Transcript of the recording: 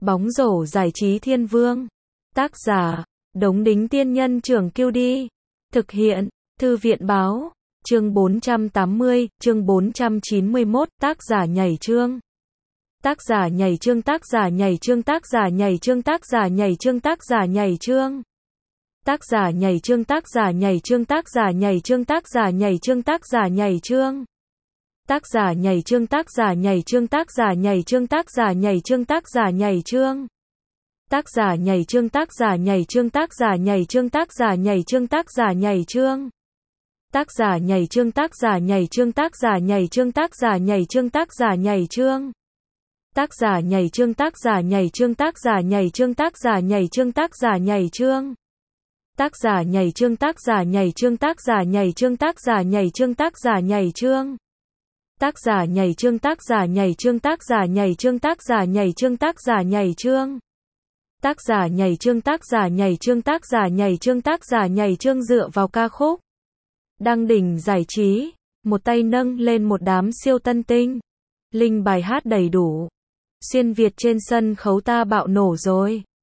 Bóng rổ giải trí thiên vương. Tác giả, Đống Đính Tiên Nhân Trưởng Kiêu Đi. Thực hiện, Thư viện Báo. Chương 480, chương 491, tác giả nhảy chương. Tác giả nhảy chương, tác giả nhảy chương, tác giả nhảy chương, tác giả nhảy chương, tác giả nhảy chương. Tác giả nhảy chương, tác giả nhảy chương, tác giả nhảy chương, tác giả nhảy chương, tác giả nhảy chương. Tác giả nhảy chương, tác giả nhảy chương, tác giả nhảy chương, tác giả nhảy chương, tác giả nhảy chương. Tác giả nhảy chương, tác giả nhảy chương, tác giả nhảy chương, tác giả nhảy chương, tác giả nhảy chương. Tác giả nhảy chương, tác giả nhảy chương, tác giả nhảy chương, tác giả nhảy chương, tác giả nhảy chương. Tác giả nhảy chương, tác giả nhảy chương, tác giả nhảy chương, tác giả nhảy chương, tác giả nhảy chương. Tác giả nhảy chương, tác giả nhảy chương, tác giả nhảy chương, tác giả nhảy chương, tác giả nhảy chương. Tác giả nhảy chương, tác giả nhảy chương, tác giả nhảy chương, tác giả nhảy chương, tác giả nhảy chương. Tác giả nhảy chương, tác giả nhảy chương, tác giả nhảy chương, tác giả nhảy chương dựa vào ca khúc Đăng đỉnh giải trí, một tay nâng lên một đám siêu tân tinh. Linh bài hát đầy đủ. Xuyên Việt trên sân khấu ta bạo nổ rồi.